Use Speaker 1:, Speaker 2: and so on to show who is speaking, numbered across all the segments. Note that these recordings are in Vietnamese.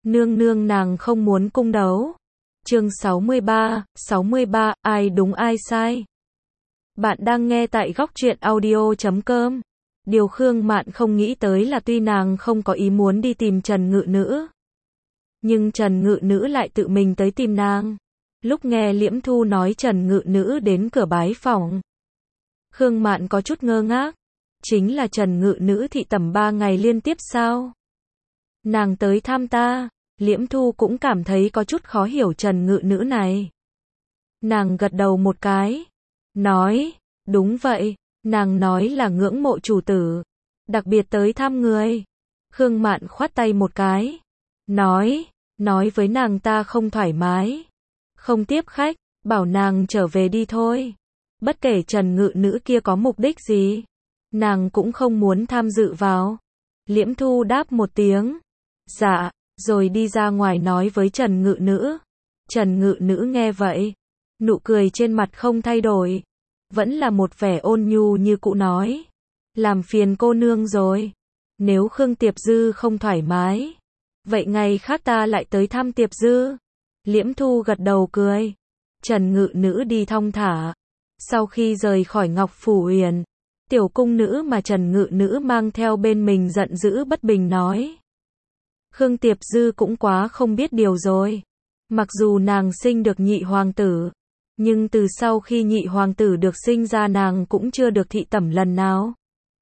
Speaker 1: Nương nương nàng không muốn cung đấu. Chương 63, ai đúng ai sai. Bạn đang nghe tại góc truyện audio.com. Điều Khương Mạn không nghĩ tới là tuy nàng không có ý muốn đi tìm Trần Ngự Nữ, nhưng Trần Ngự Nữ lại tự mình tới tìm nàng. Lúc nghe Liễm Thu nói Trần Ngự Nữ đến cửa bái phỏng, Khương Mạn có chút ngơ ngác. Chính là Trần Ngự Nữ thị tẩm 3 ngày liên tiếp sao? Nàng tới thăm ta. Liễm Thu cũng cảm thấy có chút khó hiểu Trần Ngự Nữ này. Nàng gật đầu một cái, nói, đúng vậy, nàng nói là ngưỡng mộ chủ tử, đặc biệt tới thăm người. Khương Mạn khoát tay một cái, nói với nàng ta không thoải mái, không tiếp khách, bảo nàng trở về đi thôi. Bất kể Trần Ngự Nữ kia có mục đích gì, nàng cũng không muốn tham dự vào. Liễm Thu đáp một tiếng, dạ, rồi đi ra ngoài nói với Trần Ngự Nữ. Trần Ngự Nữ nghe vậy, nụ cười trên mặt không thay đổi, vẫn là một vẻ ôn nhu như cũ nói, làm phiền cô nương rồi, nếu Khương Tiệp Dư không thoải mái, vậy ngày khác ta lại tới thăm Tiệp Dư. Liễm Thu gật đầu cười. Trần Ngự Nữ đi thong thả. Sau khi rời khỏi Ngọc Phủ Uyển, tiểu cung nữ mà Trần Ngự Nữ mang theo bên mình giận dữ bất bình nói, Khương Tiệp Dư cũng quá không biết điều rồi. Mặc dù nàng sinh được nhị hoàng tử, nhưng từ sau khi nhị hoàng tử được sinh ra nàng cũng chưa được thị tẩm lần nào.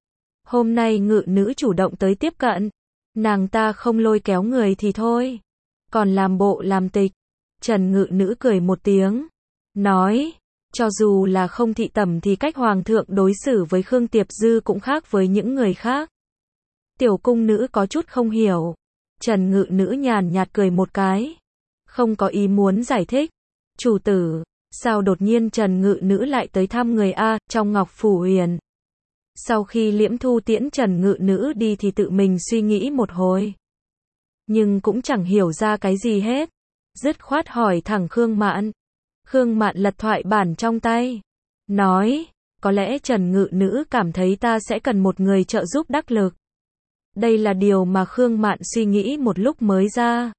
Speaker 1: Hôm nay Ngự Nữ chủ động tới tiếp cận, nàng ta không lôi kéo người thì thôi, còn làm bộ làm tịch. Trần Ngự Nữ cười một tiếng, nói, cho dù là không thị tẩm thì cách hoàng thượng đối xử với Khương Tiệp Dư cũng khác với những người khác. Tiểu cung nữ có chút không hiểu. Trần Ngự Nữ nhàn nhạt cười một cái, không có ý muốn giải thích. Chủ tử, sao đột nhiên Trần Ngự Nữ lại tới thăm người a? Trong Ngọc Phủ Uyển. Sau khi Liễm Thu tiễn Trần Ngự Nữ đi thì tự mình suy nghĩ một hồi, nhưng cũng chẳng hiểu ra cái gì hết, dứt khoát hỏi thẳng Khương Mạn. Khương Mạn lật thoại bản trong tay, nói, có lẽ Trần Ngự Nữ cảm thấy ta sẽ cần một người trợ giúp đắc lực. Đây là điều mà Khương Mạn suy nghĩ một lúc mới ra.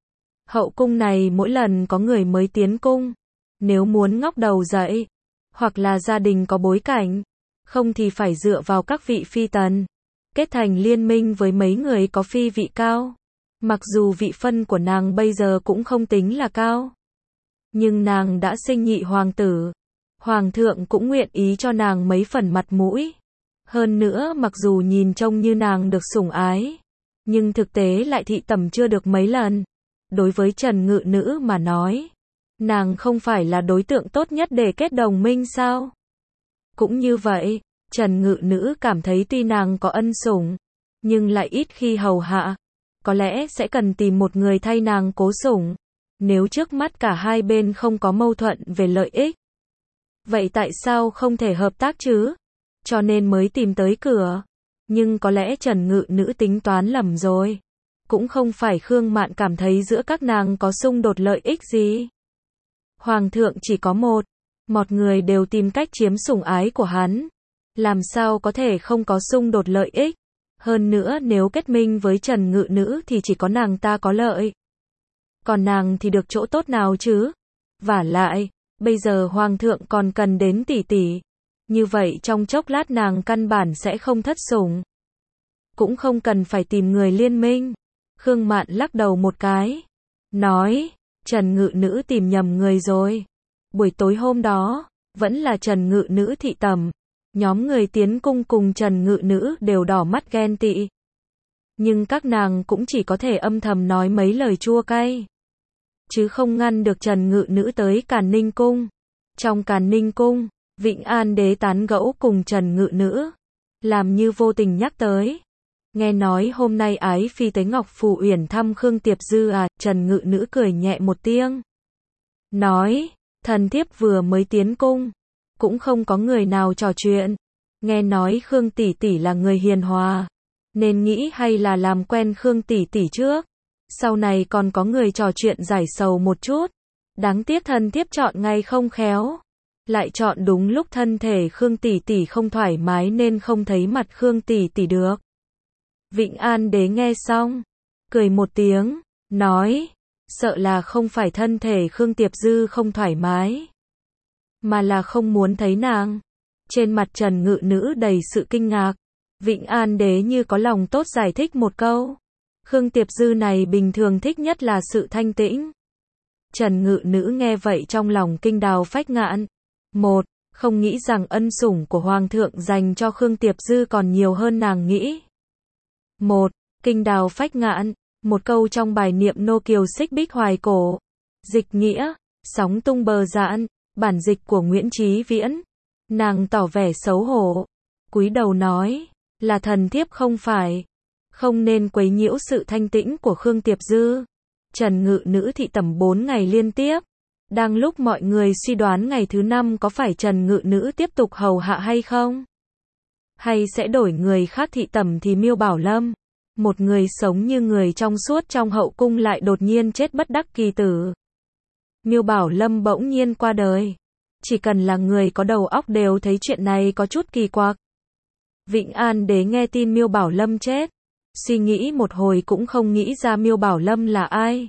Speaker 1: Hậu cung này mỗi lần có người mới tiến cung, nếu muốn ngóc đầu dậy, hoặc là gia đình có bối cảnh, không thì phải dựa vào các vị phi tần, kết thành liên minh với mấy người có phi vị cao. Mặc dù vị phân của nàng bây giờ cũng không tính là cao, nhưng nàng đã sinh nhị hoàng tử, hoàng thượng cũng nguyện ý cho nàng mấy phần mặt mũi. Hơn nữa mặc dù nhìn trông như nàng được sủng ái, nhưng thực tế lại thị tẩm chưa được mấy lần. Đối với Trần Ngự Nữ mà nói, nàng không phải là đối tượng tốt nhất để kết đồng minh sao? Cũng như vậy, Trần Ngự Nữ cảm thấy tuy nàng có ân sủng, nhưng lại ít khi hầu hạ, có lẽ sẽ cần tìm một người thay nàng cố sủng. Nếu trước mắt cả hai bên không có mâu thuẫn về lợi ích, vậy tại sao không thể hợp tác chứ? Cho nên mới tìm tới cửa. Nhưng có lẽ Trần Ngự Nữ tính toán lầm rồi. Cũng không phải Khương Mạn cảm thấy giữa các nàng có xung đột lợi ích gì. Hoàng thượng chỉ có một người đều tìm cách chiếm sủng ái của hắn. Làm sao có thể không có xung đột lợi ích? Hơn nữa nếu kết minh với Trần Ngự Nữ thì chỉ có nàng ta có lợi. Còn nàng thì được chỗ tốt nào chứ? Vả lại, bây giờ Hoàng thượng còn cần đến tỷ tỷ. Như vậy trong chốc lát nàng căn bản sẽ không thất sủng. Cũng không cần phải tìm người liên minh. Khương Mạn lắc đầu một cái, nói, Trần Ngự Nữ tìm nhầm người rồi. Buổi tối hôm đó, vẫn là Trần Ngự Nữ thị tẩm. Nhóm người tiến cung cùng Trần Ngự Nữ đều đỏ mắt ghen tị. Nhưng các nàng cũng chỉ có thể âm thầm nói mấy lời chua cay, chứ không ngăn được Trần Ngự Nữ tới Càn Ninh Cung. Trong Càn Ninh Cung, Vĩnh An Đế tán gẫu cùng Trần Ngự Nữ, làm như vô tình nhắc tới. Nghe nói hôm nay Ái Phi tới Ngọc Phủ Uyển thăm Khương Tiệp Dư à? Trần Ngự Nữ cười nhẹ một tiếng, nói, thần thiếp vừa mới tiến cung, cũng không có người nào trò chuyện. Nghe nói Khương tỷ tỷ là người hiền hòa, nên nghĩ hay là làm quen Khương tỷ tỷ trước, sau này còn có người trò chuyện giải sầu một chút. Đáng tiếc thần thiếp chọn ngày không khéo, lại chọn đúng lúc thân thể Khương tỷ tỷ không thoải mái nên không thấy mặt Khương tỷ tỷ được. Vĩnh An Đế nghe xong, cười một tiếng, nói, sợ là không phải thân thể Khương Tiệp Dư không thoải mái, mà là không muốn thấy nàng. Trên mặt Trần Ngự Nữ đầy sự kinh ngạc, Vĩnh An Đế như có lòng tốt giải thích một câu. Khương Tiệp Dư này bình thường thích nhất là sự thanh tĩnh. Trần Ngự Nữ nghe vậy trong lòng kinh đào phách ngạn. Một, không nghĩ rằng ân sủng của Hoàng thượng dành cho Khương Tiệp Dư còn nhiều hơn nàng nghĩ. Một, kinh đào phách ngạn, một câu trong bài niệm nô kiều xích bích hoài cổ. Dịch nghĩa, sóng tung bờ dạn, bản dịch của Nguyễn Chí Viễn. Nàng tỏ vẻ xấu hổ, cúi đầu nói, là thần thiếp không phải, không nên quấy nhiễu sự thanh tĩnh của Khương Tiệp Dư. Trần Ngự Nữ thị tẩm 4 ngày liên tiếp. Đang lúc mọi người suy đoán ngày thứ 5 có phải Trần Ngự Nữ tiếp tục hầu hạ hay không? Hay sẽ đổi người khác thị tẩm thì Miêu Bảo Lâm, một người sống như người trong suốt trong hậu cung lại đột nhiên chết bất đắc kỳ tử. Miêu Bảo Lâm bỗng nhiên qua đời. Chỉ cần là người có đầu óc đều thấy chuyện này có chút kỳ quặc. Vĩnh An Đế nghe tin Miêu Bảo Lâm chết, suy nghĩ một hồi cũng không nghĩ ra Miêu Bảo Lâm là ai.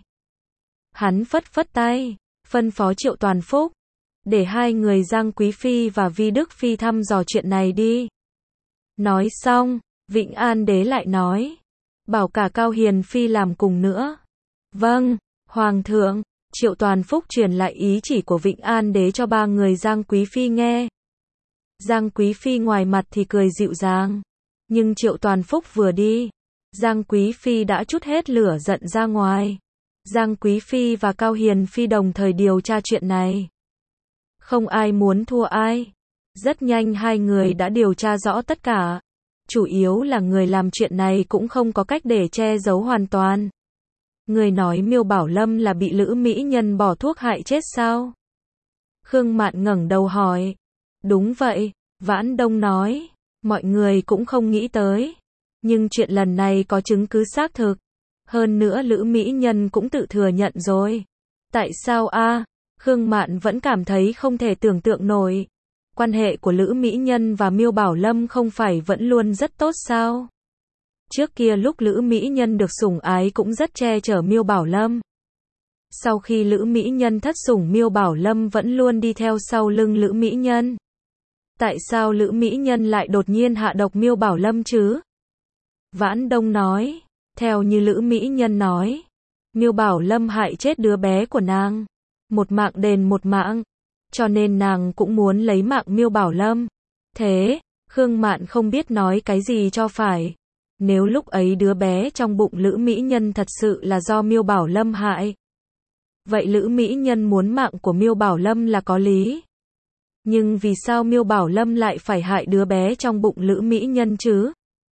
Speaker 1: Hắn phất phất tay, phân phó Triệu Toàn Phúc, để 2 người Giang Quý Phi và Vi Đức Phi thăm dò chuyện này đi. Nói xong, Vĩnh An Đế lại nói, bảo cả Cao Hiền Phi làm cùng nữa. Vâng, Hoàng thượng. Triệu Toàn Phúc truyền lại ý chỉ của Vĩnh An Đế cho 3 người Giang Quý Phi nghe. Giang Quý Phi ngoài mặt thì cười dịu dàng, nhưng Triệu Toàn Phúc vừa đi, Giang Quý Phi đã trút hết lửa giận ra ngoài. Giang Quý Phi và Cao Hiền Phi đồng thời điều tra chuyện này. Không ai muốn thua ai. Rất nhanh 2 người đã điều tra rõ tất cả. Chủ yếu là người làm chuyện này cũng không có cách để che giấu hoàn toàn. Người nói Miêu Bảo Lâm là bị Lữ Mỹ Nhân bỏ thuốc hại chết sao? Khương Mạn ngẩng đầu hỏi. Đúng vậy, Vãn Đông nói. Mọi người cũng không nghĩ tới. Nhưng chuyện lần này có chứng cứ xác thực. Hơn nữa Lữ Mỹ Nhân cũng tự thừa nhận rồi. Tại sao a? Khương Mạn vẫn cảm thấy không thể tưởng tượng nổi. Quan hệ của Lữ Mỹ Nhân và Miêu Bảo Lâm không phải vẫn luôn rất tốt sao? Trước kia lúc Lữ Mỹ Nhân được sủng ái cũng rất che chở Miêu Bảo Lâm. Sau khi Lữ Mỹ Nhân thất sủng, Miêu Bảo Lâm vẫn luôn đi theo sau lưng Lữ Mỹ Nhân. Tại sao Lữ Mỹ Nhân lại đột nhiên hạ độc Miêu Bảo Lâm chứ? Vãn Đông nói, theo như Lữ Mỹ Nhân nói, Miêu Bảo Lâm hại chết đứa bé của nàng. Một mạng đền một mạng, cho nên nàng cũng muốn lấy mạng Miêu Bảo Lâm. Thế, Khương Mạn không biết nói cái gì cho phải. Nếu lúc ấy đứa bé trong bụng Lữ Mỹ Nhân thật sự là do Miêu Bảo Lâm hại, vậy Lữ Mỹ Nhân muốn mạng của Miêu Bảo Lâm là có lý. Nhưng vì sao Miêu Bảo Lâm lại phải hại đứa bé trong bụng Lữ Mỹ Nhân chứ?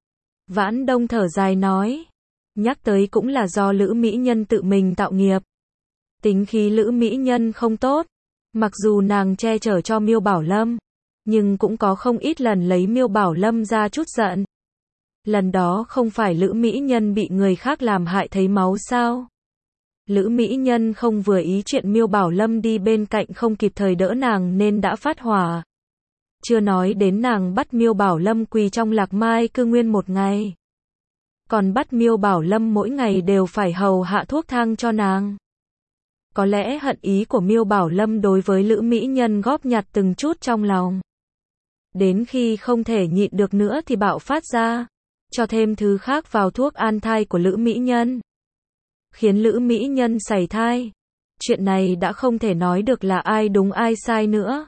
Speaker 1: Vãn Đông thở dài nói, nhắc tới cũng là do Lữ Mỹ Nhân tự mình tạo nghiệp. Tính khí Lữ Mỹ Nhân không tốt, mặc dù nàng che chở cho Miêu Bảo Lâm, nhưng cũng có không ít lần lấy Miêu Bảo Lâm ra chút giận. Lần đó không phải Lữ Mỹ Nhân bị người khác làm hại thấy máu sao? Lữ Mỹ Nhân không vừa ý chuyện Miêu Bảo Lâm đi bên cạnh không kịp thời đỡ nàng nên đã phát hỏa. Chưa nói đến nàng bắt Miêu Bảo Lâm quỳ trong Lạc Mai cư nguyên 1 ngày. Còn bắt Miêu Bảo Lâm mỗi ngày đều phải hầu hạ thuốc thang cho nàng. Có lẽ hận ý của Miêu Bảo Lâm đối với Lữ Mỹ Nhân góp nhặt từng chút trong lòng. Đến khi không thể nhịn được nữa thì bạo phát ra, cho thêm thứ khác vào thuốc an thai của Lữ Mỹ Nhân, khiến Lữ Mỹ Nhân sảy thai. Chuyện này đã không thể nói được là ai đúng ai sai nữa.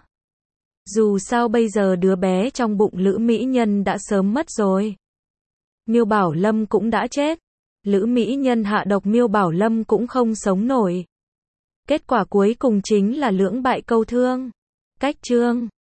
Speaker 1: Dù sao bây giờ đứa bé trong bụng Lữ Mỹ Nhân đã sớm mất rồi. Miêu Bảo Lâm cũng đã chết. Lữ Mỹ Nhân hạ độc Miêu Bảo Lâm cũng không sống nổi. Kết quả cuối cùng chính là lưỡng bại câu thương. Cách chương